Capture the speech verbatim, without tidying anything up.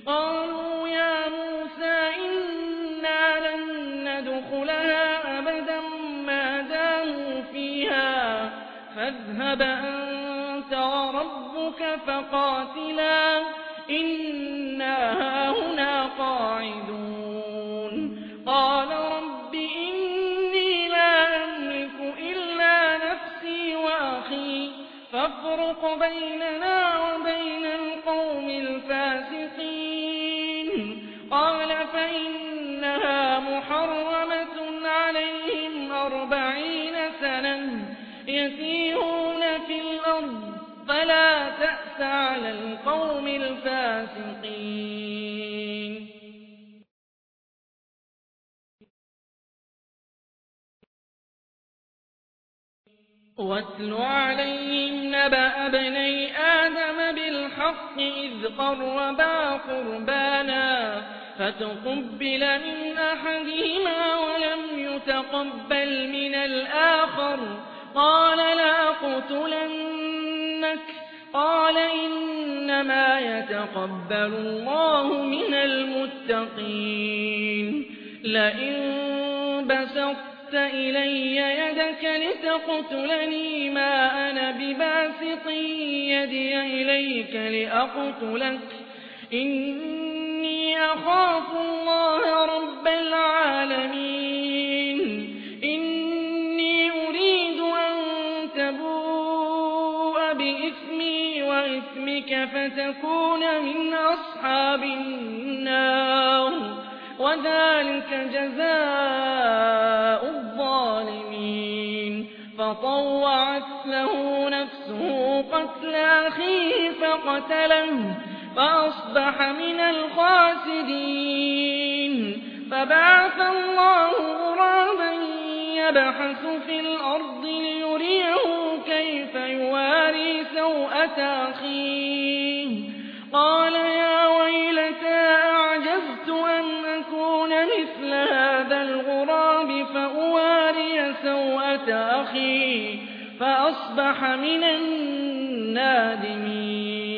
قالوا يا موسى إنا لن ندخلها أبدا ما داموا فيها فاذهب أنت وربك فقاتلا إنا هاهنا قاعدون قال رب إني لا أملك إلا نفسي وأخي فافرق بيننا وبين القوم الفاسقين قال فإنها محرمة عليهم أربعين سنة يتيهون في الأرض فلا تأس على القوم الفاسقين واتل عليهم نبأ ابني آدم بالحق إذ قربا قربانا فتقبل من أحدهما ولم يتقبل من الآخر قال لأقتلنك قال إنما يتقبل الله من المتقين لئن بسطت إلي يدك لتقتلني ما أنا بباسط يدي إليك لأقتلك إني أخاف الله رب العالمين إني أريد أن تبوء بإثمي وإثمك فتكون من أصحاب النار وذلك جزاء الظالمين فطوعت له نفسه قتل أخيه فقتله فأصبح من الخاسرين فبعث الله غرابا يبحث في الأرض ليريه كيف يواري سوءة أخيه قال يا ويلتى أعجزت أن أكون مثل هذا الغراب فأواري سوءة أخي فأصبح من النادمين